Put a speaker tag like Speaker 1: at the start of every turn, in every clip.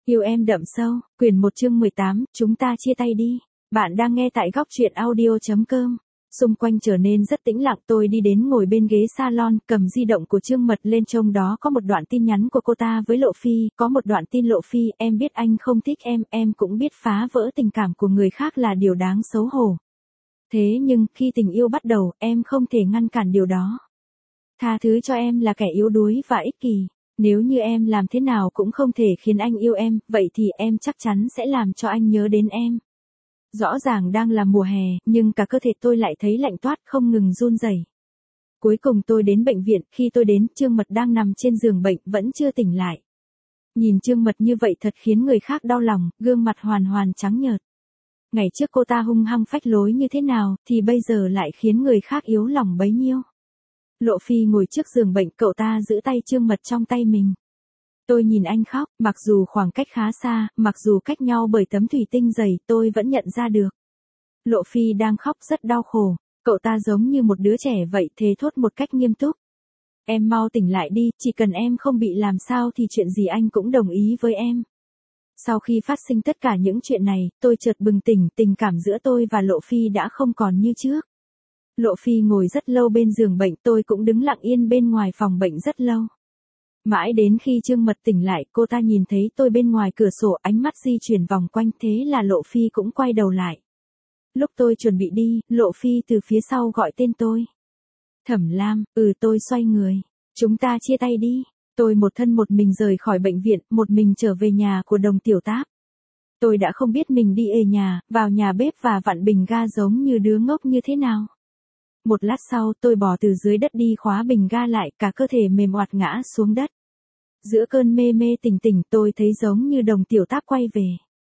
Speaker 1: Yêu em đậm sâu, quyển 1 chương 18, chúng ta chia tay đi. Bạn đang nghe tại góc truyện audio.com. Xung quanh trở nên rất tĩnh lặng, tôi đi đến ngồi bên ghế salon, cầm di động của Trương Mật lên, trong đó có một đoạn tin nhắn của cô ta với Lộ Phi, có một đoạn tin Lộ Phi: em biết anh không thích em cũng biết phá vỡ tình cảm của người khác là điều đáng xấu hổ. Thế nhưng, khi tình yêu bắt đầu, em không thể ngăn cản điều đó. Tha thứ cho em là kẻ yếu đuối và ích kỷ. Nếu như em làm thế nào cũng không thể khiến anh yêu em, vậy thì em chắc chắn sẽ làm cho anh nhớ đến em. Rõ ràng đang là mùa hè, nhưng cả cơ thể tôi lại thấy lạnh toát, không ngừng run rẩy. Cuối cùng tôi đến bệnh viện, khi tôi đến, Trương Mật đang nằm trên giường bệnh, vẫn chưa tỉnh lại. Nhìn Trương Mật như vậy thật khiến người khác đau lòng, gương mặt hoàn hoàn trắng nhợt. Ngày trước cô ta hung hăng phách lối như thế nào, thì bây giờ lại khiến người khác yếu lòng bấy nhiêu. Lộ Phi ngồi trước giường bệnh, cậu ta giữ tay Trương Mật trong tay mình. Tôi nhìn anh khóc, mặc dù khoảng cách khá xa, mặc dù cách nhau bởi tấm thủy tinh dày, tôi vẫn nhận ra được. Lộ Phi đang khóc rất đau khổ, cậu ta giống như một đứa trẻ vậy, thề thốt một cách nghiêm túc. Em mau tỉnh lại đi, chỉ cần em không bị làm sao thì chuyện gì anh cũng đồng ý với em. Sau khi phát sinh tất cả những chuyện này, tôi chợt bừng tỉnh, tình cảm giữa tôi và Lộ Phi đã không còn như trước. Lộ Phi ngồi rất lâu bên giường bệnh, tôi cũng đứng lặng yên bên ngoài phòng bệnh rất lâu. Mãi đến khi Trương Mật tỉnh lại, cô ta nhìn thấy tôi bên ngoài cửa sổ, ánh mắt di chuyển vòng quanh, thế là Lộ Phi cũng quay đầu lại. Lúc tôi chuẩn bị đi, Lộ Phi từ phía sau gọi tên tôi. Thẩm Lam. Tôi xoay người. Chúng ta chia tay đi. Tôi một thân một mình rời khỏi bệnh viện, một mình trở về nhà của Đồng Tiểu Táp. Tôi đã không biết mình đi nhà, vào nhà bếp và vặn bình ga giống như đứa ngốc như thế nào. Một lát sau, tôi bò từ dưới đất đi khóa bình ga lại, cả cơ thể mềm oặt ngã xuống đất. Giữa cơn mê mê tỉnh tỉnh, tôi thấy giống như Đồng Tiểu Táp quay về.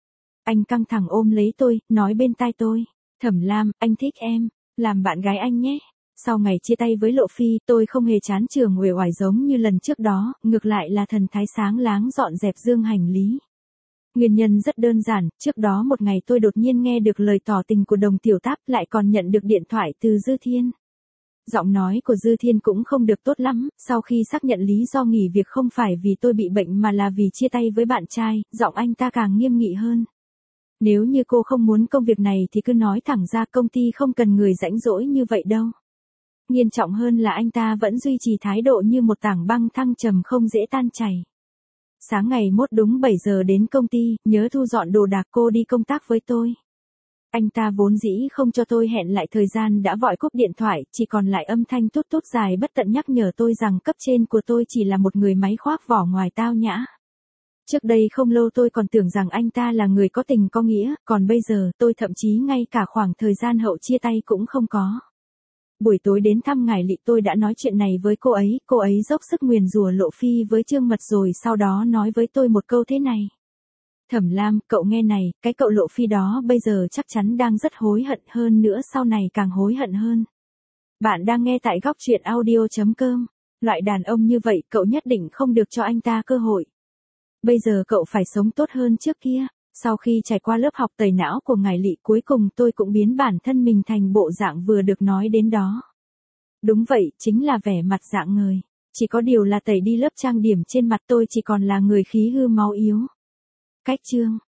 Speaker 1: Anh căng thẳng ôm lấy tôi, nói bên tai tôi: Thẩm Lam, anh thích em, làm bạn gái anh nhé. Sau ngày chia tay với Lộ Phi, tôi không hề chán chường uể oải giống như lần trước đó, ngược lại là thần thái sáng láng dọn dẹp dương hành lý. Nguyên nhân rất đơn giản, trước đó một ngày tôi đột nhiên nghe được lời tỏ tình của Đồng Tiểu Táp, lại còn nhận được điện thoại từ Dư Thiên. Giọng nói của Dư Thiên cũng không được tốt lắm, sau khi xác nhận lý do nghỉ việc không phải vì tôi bị bệnh mà là vì chia tay với bạn trai, giọng anh ta càng nghiêm nghị hơn. Nếu như cô không muốn công việc này thì cứ nói thẳng ra, công ty không cần người rãnh rỗi như vậy đâu. Nghiêm trọng hơn là anh ta vẫn duy trì thái độ như một tảng băng thăng trầm không dễ tan chảy. Sáng ngày mốt đúng 7 giờ đến công ty, nhớ thu dọn đồ đạc, cô đi công tác với tôi. Anh ta vốn dĩ không cho tôi hẹn lại thời gian đã vội cúp điện thoại, chỉ còn lại âm thanh tút tút dài bất tận nhắc nhở tôi rằng cấp trên của tôi chỉ là một người máy khoác vỏ ngoài tao nhã. Trước đây không lâu tôi còn tưởng rằng anh ta là người có tình có nghĩa, còn bây giờ tôi thậm chí ngay cả khoảng thời gian hậu chia tay cũng không có. Buổi tối đến thăm Ngải Lị, tôi đã nói chuyện này với cô ấy dốc sức nguyền rủa Lộ Phi với Trương Mật rồi sau đó nói với tôi một câu thế này: Thẩm Lam, cậu nghe này, cái cậu Lộ Phi đó bây giờ chắc chắn đang rất hối hận, hơn nữa sau này càng hối hận hơn. Bạn đang nghe tại góc truyện audio.com. Loại đàn ông như vậy cậu nhất định không được cho anh ta cơ hội. Bây giờ cậu phải sống tốt hơn trước kia. Sau khi trải qua lớp học tẩy não của Ngải Lị, cuối cùng tôi cũng biến bản thân mình thành bộ dạng vừa được nói đến đó. Đúng vậy, chính là vẻ mặt rạng ngời. Chỉ có điều là tẩy đi lớp trang điểm trên mặt, tôi chỉ còn là người khí hư máu yếu. Cách chương